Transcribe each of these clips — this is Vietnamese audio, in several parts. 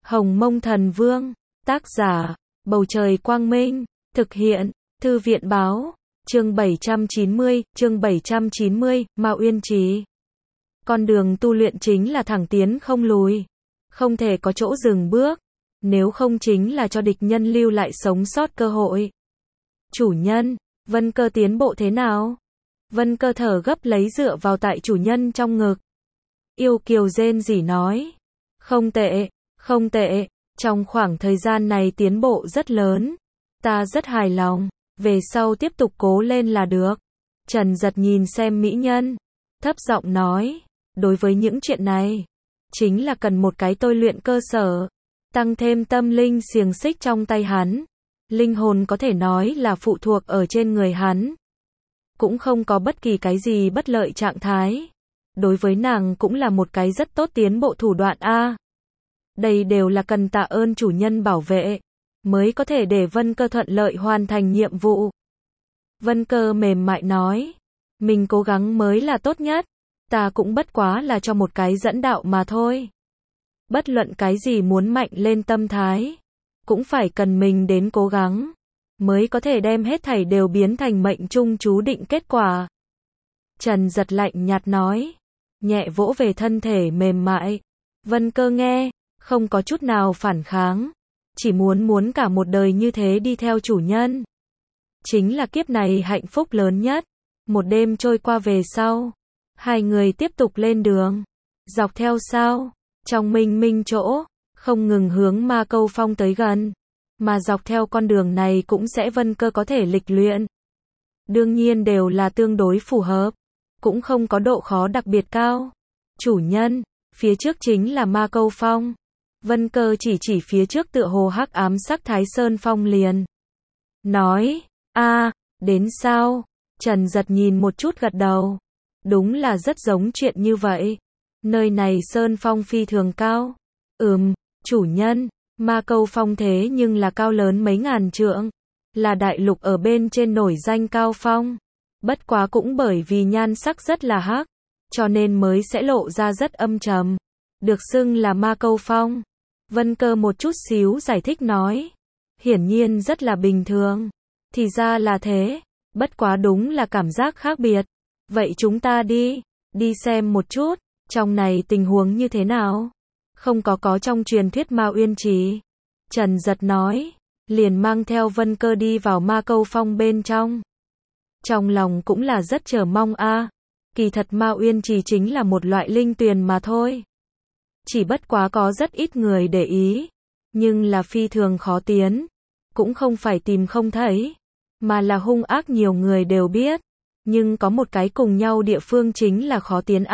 Hồng Mông Thần Vương, tác giả, Bầu Trời Quang Minh, thực hiện, Thư viện Báo, chương 790, Ma Uyên Trì. Con đường tu luyện chính là thẳng tiến không lùi, không thể có chỗ dừng bước, nếu không chính là cho địch nhân lưu lại sống sót cơ hội. Chủ nhân, Vân Cơ tiến bộ thế nào? Vân Cơ thở gấp lấy dựa vào tại chủ nhân trong ngực. Yêu kiều rên rỉ nói, không tệ, không tệ, trong khoảng thời gian này tiến bộ rất lớn, ta rất hài lòng, về sau tiếp tục cố lên là được. Trần Giật nhìn xem mỹ nhân, thấp giọng nói, đối với những chuyện này, chính là cần một cái tôi luyện cơ sở, tăng thêm tâm linh xiềng xích trong tay hắn. Linh hồn có thể nói là phụ thuộc ở trên người hắn, cũng không có bất kỳ cái gì bất lợi trạng thái. Đối với nàng cũng là một cái rất tốt tiến bộ thủ đoạn a. Đây đều là cần tạ ơn chủ nhân bảo vệ, mới có thể để Vân Cơ thuận lợi hoàn thành nhiệm vụ. Vân Cơ mềm mại nói, mình cố gắng mới là tốt nhất, ta cũng bất quá là cho một cái dẫn đạo mà thôi. Bất luận cái gì muốn mạnh lên tâm thái, cũng phải cần mình đến cố gắng, mới có thể đem hết thảy đều biến thành mệnh trung chú định kết quả. Trần Giật lạnh nhạt nói, nhẹ vỗ về thân thể mềm mại. Vân Cơ nghe, không có chút nào phản kháng, chỉ muốn cả một đời như thế đi theo chủ nhân. Chính là kiếp này hạnh phúc lớn nhất. Một đêm trôi qua về sau, hai người tiếp tục lên đường, dọc theo sao, trong minh minh chỗ, không ngừng hướng Ma Câu Phong tới gần, mà dọc theo con đường này cũng sẽ Vân Cơ có thể lịch luyện. Đương nhiên đều là tương đối phù hợp, cũng không có độ khó đặc biệt cao. Chủ nhân, phía trước chính là Ma Câu Phong. Vân Cơ chỉ phía trước tựa hồ hắc ám sắc Thái Sơn Phong liền nói, đến sao? Trần Giật nhìn một chút gật đầu. Đúng là rất giống chuyện như vậy. Nơi này Sơn Phong phi thường cao. Chủ nhân, Ma Câu Phong thế nhưng là cao lớn mấy ngàn trượng, là đại lục ở bên trên nổi danh cao phong. Bất quá cũng bởi vì nhan sắc rất là hắc, cho nên mới sẽ lộ ra rất âm trầm, được xưng là Ma Câu Phong. Vân Cơ một chút xíu giải thích nói, hiển nhiên rất là bình thường. Thì ra là thế, bất quá đúng là cảm giác khác biệt. Vậy chúng ta đi xem một chút, trong này tình huống như thế nào? Không có trong truyền thuyết Ma Uyên Trì. Trần Giật nói, liền mang theo Vân Cơ đi vào Ma Câu Phong bên trong. Trong lòng cũng là rất chờ mong kỳ thật Ma Uyên Trì chính là một loại linh tuyền mà thôi. Chỉ bất quá có rất ít người để ý, nhưng là phi thường khó tiến, cũng không phải tìm không thấy, mà là hung ác nhiều người đều biết, nhưng có một cái cùng nhau địa phương chính là khó tiến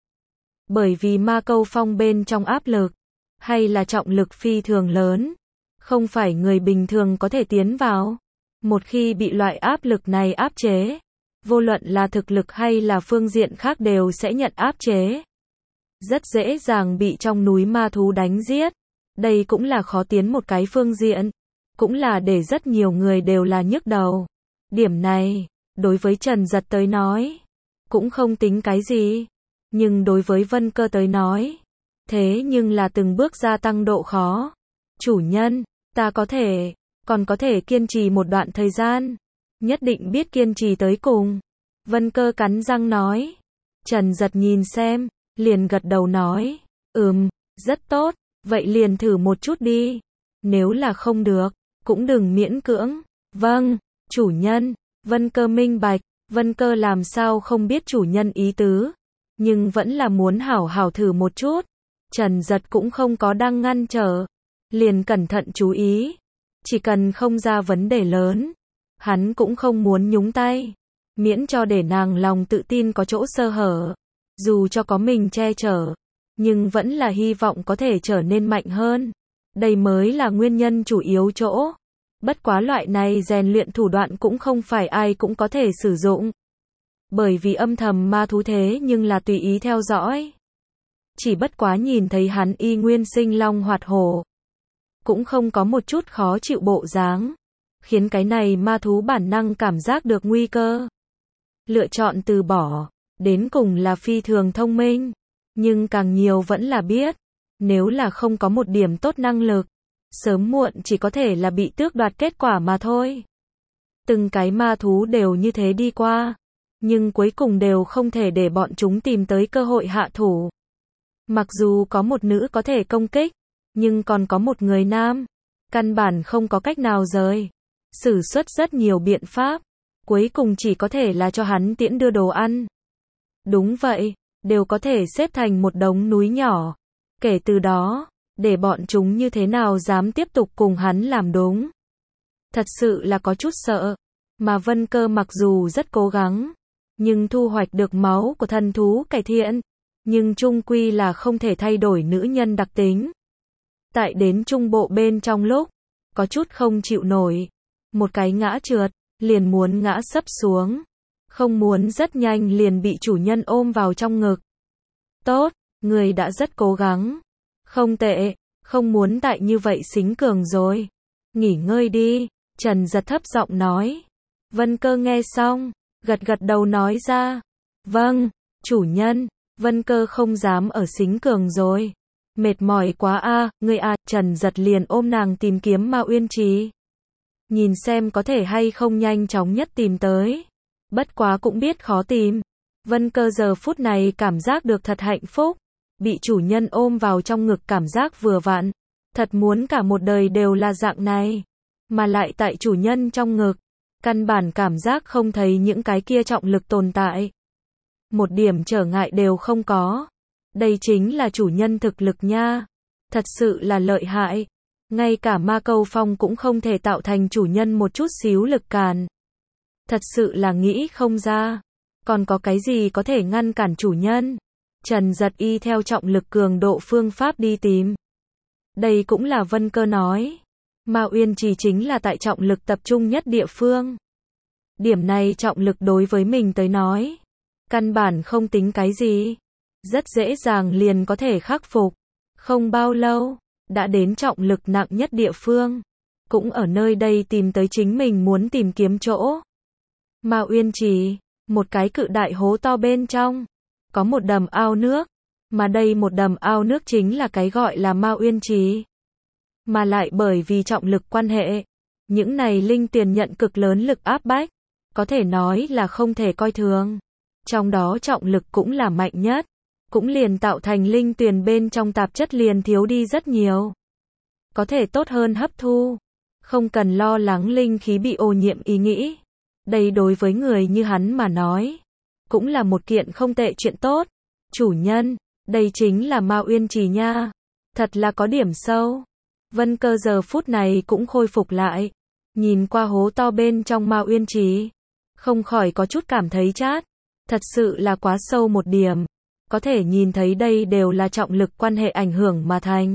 Bởi vì Ma Câu Phong bên trong áp lực, hay là trọng lực phi thường lớn, không phải người bình thường có thể tiến vào. Một khi bị loại áp lực này áp chế, vô luận là thực lực hay là phương diện khác đều sẽ nhận áp chế. Rất dễ dàng bị trong núi ma thú đánh giết. Đây cũng là khó tiến một cái phương diện, cũng là để rất nhiều người đều là nhức đầu. Điểm này, đối với Trần Giật tới nói, cũng không tính cái gì. Nhưng đối với Vân Cơ tới nói, thế nhưng là từng bước gia tăng độ khó. Chủ nhân, ta còn có thể kiên trì một đoạn thời gian. Nhất định biết kiên trì tới cùng. Vân Cơ cắn răng nói. Trần Giật nhìn xem, liền gật đầu nói, rất tốt, vậy liền thử một chút đi. Nếu là không được, cũng đừng miễn cưỡng. Vâng, chủ nhân. Vân Cơ minh bạch. Vân Cơ làm sao không biết chủ nhân ý tứ, nhưng vẫn là muốn hảo hảo thử một chút. Trần Giật cũng không có đang ngăn trở, liền cẩn thận chú ý. Chỉ cần không ra vấn đề lớn, hắn cũng không muốn nhúng tay, miễn cho để nàng lòng tự tin có chỗ sơ hở. Dù cho có mình che chở, nhưng vẫn là hy vọng có thể trở nên mạnh hơn. Đây mới là nguyên nhân chủ yếu chỗ. Bất quá loại này rèn luyện thủ đoạn cũng không phải ai cũng có thể sử dụng. Bởi vì âm thầm ma thú thế nhưng là tùy ý theo dõi. Chỉ bất quá nhìn thấy hắn y nguyên sinh long hoạt hổ, cũng không có một chút khó chịu bộ dáng, khiến cái này ma thú bản năng cảm giác được nguy cơ. Lựa chọn từ bỏ, đến cùng là phi thường thông minh, nhưng càng nhiều vẫn là biết, Nếu là không có một điểm tốt năng lực, sớm muộn chỉ có thể là bị tước đoạt kết quả mà thôi. Từng cái ma thú đều như thế đi qua, nhưng cuối cùng đều không thể để bọn chúng tìm tới cơ hội hạ thủ. Mặc dù có một nữ có thể công kích, nhưng còn có một người nam, căn bản không có cách nào rời. Sử xuất rất nhiều biện pháp, cuối cùng chỉ có thể là cho hắn tiễn đưa đồ ăn. Đúng vậy, đều có thể xếp thành một đống núi nhỏ. Kể từ đó, để bọn chúng như thế nào dám tiếp tục cùng hắn làm đúng. Thật sự là có chút sợ, mà Vân Cơ mặc dù rất cố gắng, nhưng thu hoạch được máu của thần thú cải thiện, nhưng chung quy là không thể thay đổi nữ nhân đặc tính. Tại đến trung bộ bên trong lúc, có chút không chịu nổi, một cái ngã trượt, liền muốn ngã sấp xuống, không muốn rất nhanh liền bị chủ nhân ôm vào trong ngực. Tốt, người đã rất cố gắng. Không tệ, không muốn tại như vậy xính cường rồi. Nghỉ ngơi đi, Trần Giật thấp giọng nói. Vân Cơ nghe xong, gật gật đầu nói ra. Vâng, chủ nhân, Vân Cơ không dám ở xính cường rồi. Mệt mỏi quá a, ngươi a, Trần Giật liền ôm nàng tìm kiếm Ma Uyên Trì. Nhìn xem có thể hay không nhanh chóng nhất tìm tới. Bất quá cũng biết khó tìm. Vân Cơ giờ phút này cảm giác được thật hạnh phúc. Bị chủ nhân ôm vào trong ngực cảm giác vừa vặn. Thật muốn cả một đời đều là dạng này. Mà lại tại chủ nhân trong ngực. Căn bản cảm giác không thấy những cái kia trọng lực tồn tại. Một điểm trở ngại đều không có. Đây chính là chủ nhân thực lực nha. Thật sự là lợi hại. Ngay cả Ma Câu Phong cũng không thể tạo thành chủ nhân một chút xíu lực cản. Thật sự là nghĩ không ra. Còn có cái gì có thể ngăn cản chủ nhân? Trần Giật y theo trọng lực cường độ phương pháp đi tìm. Đây cũng là Vân Cơ nói. Ma Uyên Trì chính là tại trọng lực tập trung nhất địa phương. Điểm này trọng lực đối với mình tới nói. Căn bản không tính cái gì. Rất dễ dàng liền có thể khắc phục. Không bao lâu, đã đến trọng lực nặng nhất địa phương. Cũng ở nơi đây tìm tới chính mình muốn tìm kiếm chỗ. Ma Uyên Trì, một cái cự đại hố to bên trong. Có một đầm ao nước. Mà đây một đầm ao nước chính là cái gọi là Ma Uyên Trì. Mà lại bởi vì trọng lực quan hệ. Những này linh tiền nhận cực lớn lực áp bách. Có thể nói là không thể coi thường. Trong đó trọng lực cũng là mạnh nhất. Cũng liền tạo thành linh tuyền bên trong tạp chất liền thiếu đi rất nhiều. Có thể tốt hơn hấp thu. Không cần lo lắng linh khí bị ô nhiễm ý nghĩ. Đây đối với người như hắn mà nói. Cũng là một kiện không tệ chuyện tốt. Chủ nhân, đây chính là Ma Uyên Trì nha. Thật là có điểm sâu. Vân Cơ giờ phút này cũng khôi phục lại. Nhìn qua hố to bên trong Ma Uyên Trì. Không khỏi có chút cảm thấy chát. Thật sự là quá sâu một điểm. Có thể nhìn thấy đây đều là trọng lực quan hệ ảnh hưởng mà thành.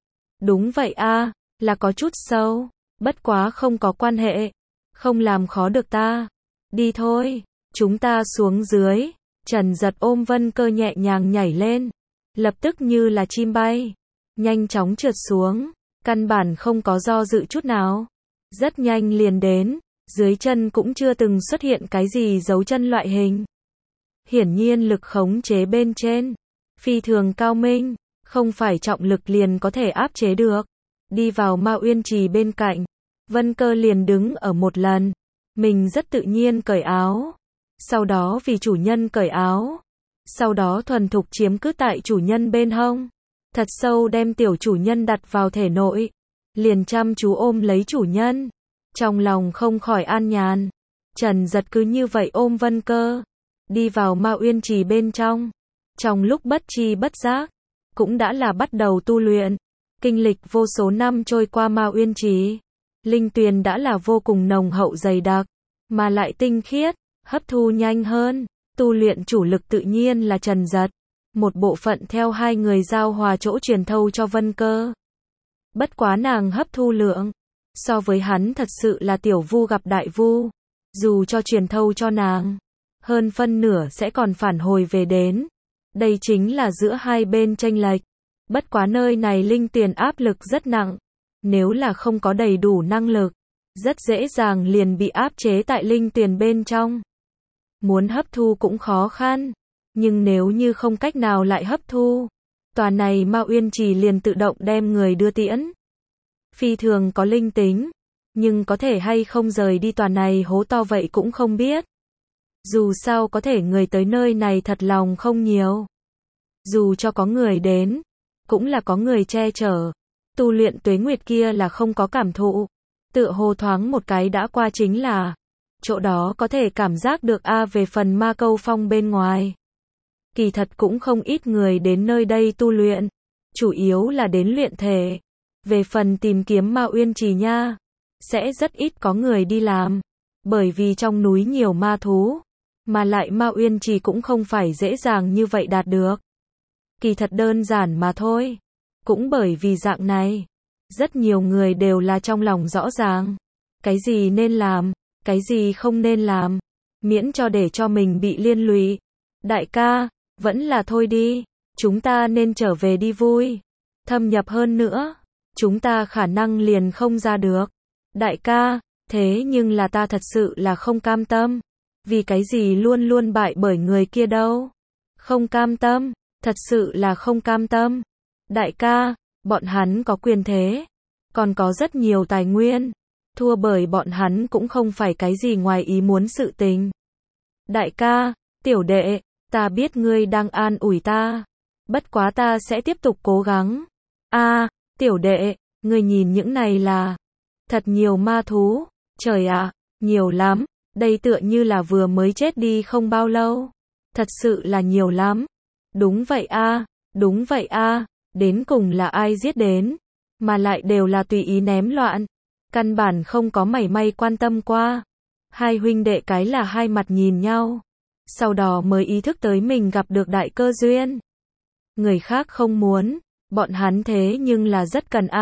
Đúng vậy a, là có chút sâu. Bất quá không có quan hệ. Không làm khó được ta. Đi thôi, chúng ta xuống dưới. Trần Giật ôm Vân Cơ nhẹ nhàng nhảy lên. Lập tức như là chim bay. Nhanh chóng trượt xuống. Căn bản không có do dự chút nào. Rất nhanh liền đến. Dưới chân cũng chưa từng xuất hiện cái gì dấu chân loại hình. Hiển nhiên lực khống chế bên trên. Phi thường cao minh. Không phải trọng lực liền có thể áp chế được. Đi vào Ma Uyên Trì bên cạnh. Vân Cơ liền đứng ở một lần. Mình rất tự nhiên cởi áo. Sau đó vì chủ nhân cởi áo. Sau đó thuần thục chiếm cứ tại chủ nhân bên hông. Thật sâu đem tiểu chủ nhân đặt vào thể nội. Liền chăm chú ôm lấy chủ nhân. Trong lòng không khỏi an nhàn. Trần Giật cứ như vậy ôm Vân Cơ. Đi vào Ma Uyên Trì bên trong. Trong lúc bất tri bất giác. Cũng đã là bắt đầu tu luyện. Kinh lịch vô số năm trôi qua Ma Uyên Trì. Linh tuyền đã là vô cùng nồng hậu dày đặc. Mà lại tinh khiết. Hấp thu nhanh hơn. Tu luyện chủ lực tự nhiên là Trần Giật. Một bộ phận theo hai người giao hòa chỗ truyền thâu cho Vân Cơ. Bất quá nàng hấp thu lượng. So với hắn thật sự là tiểu vu gặp đại vu. Dù cho truyền thâu cho nàng. Hơn phân nửa sẽ còn phản hồi về đến. Đây chính là giữa hai bên chênh lệch. Bất quá nơi này linh tiền áp lực rất nặng. Nếu là không có đầy đủ năng lực. Rất dễ dàng liền bị áp chế tại linh tiền bên trong. Muốn hấp thu cũng khó khăn. Nhưng nếu như không cách nào lại hấp thu. Tòa này Ma Uyên Trì liền tự động đem người đưa tiễn. Phi thường có linh tính, nhưng có thể hay không rời đi tòa này hố to vậy cũng không biết. Dù sao có thể người tới nơi này thật lòng không nhiều. Dù cho có người đến, cũng là có người che chở. Tu luyện tuế nguyệt kia là không có cảm thụ. Tựa hồ thoáng một cái đã qua chính là. Chỗ đó có thể cảm giác được về phần Ma Câu Phong bên ngoài. Kỳ thật cũng không ít người đến nơi đây tu luyện. Chủ yếu là đến luyện thể. Về phần tìm kiếm Ma Uyên Trì nha, sẽ rất ít có người đi làm. Bởi vì trong núi nhiều ma thú. Mà lại Ma Uyên Trì cũng không phải dễ dàng như vậy đạt được. Kỳ thật đơn giản mà thôi. Cũng bởi vì dạng này, rất nhiều người đều là trong lòng rõ ràng. Cái gì nên làm, cái gì không nên làm. Miễn cho để cho mình bị liên lụy. Đại ca, vẫn là thôi đi. Chúng ta nên trở về đi vui. Thâm nhập hơn nữa, chúng ta khả năng liền không ra được. Đại ca, thế nhưng là ta thật sự là không cam tâm. Vì cái gì luôn luôn bại bởi người kia đâu. Không cam tâm, thật sự là không cam tâm. Đại ca, bọn hắn có quyền thế, còn có rất nhiều tài nguyên. Thua bởi bọn hắn cũng không phải cái gì ngoài ý muốn sự tình. Đại ca, tiểu đệ, ta biết ngươi đang an ủi ta. Bất quá ta sẽ tiếp tục cố gắng. Tiểu đệ, ngươi nhìn những này là thật nhiều ma thú. Trời ạ, nhiều lắm. Đây tựa như là vừa mới chết đi không bao lâu. Thật sự là nhiều lắm. Đúng vậy đúng vậy đến cùng là ai giết đến, mà lại đều là tùy ý ném loạn. Căn bản không có mảy may quan tâm qua. Hai huynh đệ cái là hai mặt nhìn nhau. Sau đó mới ý thức tới mình gặp được đại cơ duyên. Người khác không muốn, bọn hắn thế nhưng là rất cần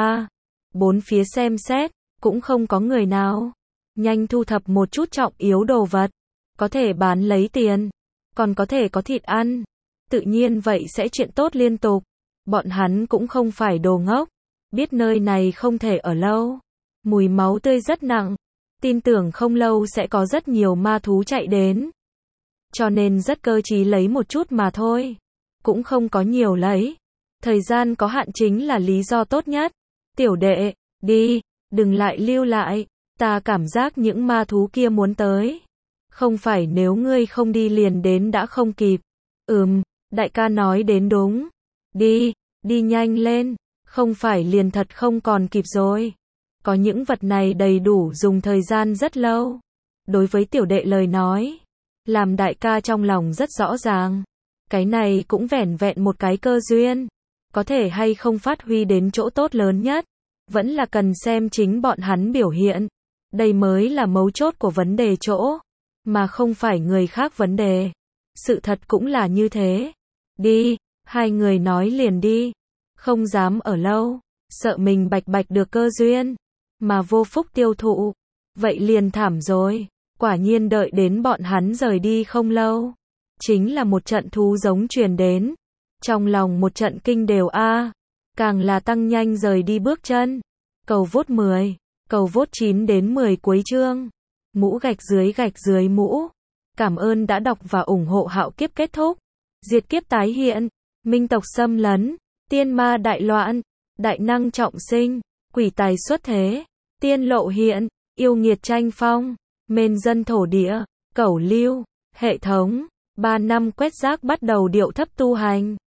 Bốn phía xem xét, cũng không có người nào. Nhanh thu thập một chút trọng yếu đồ vật. Có thể bán lấy tiền. Còn có thể có thịt ăn. Tự nhiên vậy sẽ chuyện tốt liên tục. Bọn hắn cũng không phải đồ ngốc. Biết nơi này không thể ở lâu. Mùi máu tươi rất nặng. Tin tưởng không lâu sẽ có rất nhiều ma thú chạy đến. Cho nên rất cơ trí lấy một chút mà thôi. Cũng không có nhiều lấy. Thời gian có hạn chính là lý do tốt nhất. Tiểu đệ, đi, đừng lại lưu lại. Ta cảm giác những ma thú kia muốn tới. Không phải nếu ngươi không đi liền đến đã không kịp. Đại ca nói đến đúng. Đi nhanh lên. Không phải liền thật không còn kịp rồi. Có những vật này đầy đủ dùng thời gian rất lâu. Đối với tiểu đệ lời nói, làm đại ca trong lòng rất rõ ràng. Cái này cũng vẻn vẹn một cái cơ duyên. Có thể hay không phát huy đến chỗ tốt lớn nhất. Vẫn là cần xem chính bọn hắn biểu hiện. Đây mới là mấu chốt của vấn đề chỗ. Mà không phải người khác vấn đề. Sự thật cũng là như thế. Đi, hai người nói liền đi. Không dám ở lâu. Sợ mình bạch được cơ duyên. Mà vô phúc tiêu thụ. Vậy liền thảm rồi. Quả nhiên đợi đến bọn hắn rời đi không lâu. Chính là một trận thú giống truyền đến. Trong lòng một trận kinh đều càng là tăng nhanh rời đi bước chân. Cầu vốt 10. Cầu vốt 9 đến 10 cuối chương. Mũ gạch dưới mũ. Cảm ơn đã đọc và ủng hộ Hạo Kiếp kết thúc. Diệt kiếp tái hiện. Minh tộc xâm lấn. Tiên ma đại loạn. Đại năng trọng sinh. Quỷ tài xuất thế. Tiên lộ hiện. Yêu nghiệt tranh phong. Mên dân thổ địa. Cẩu lưu. Hệ thống. 3 năm quét rác bắt đầu điệu thấp tu hành.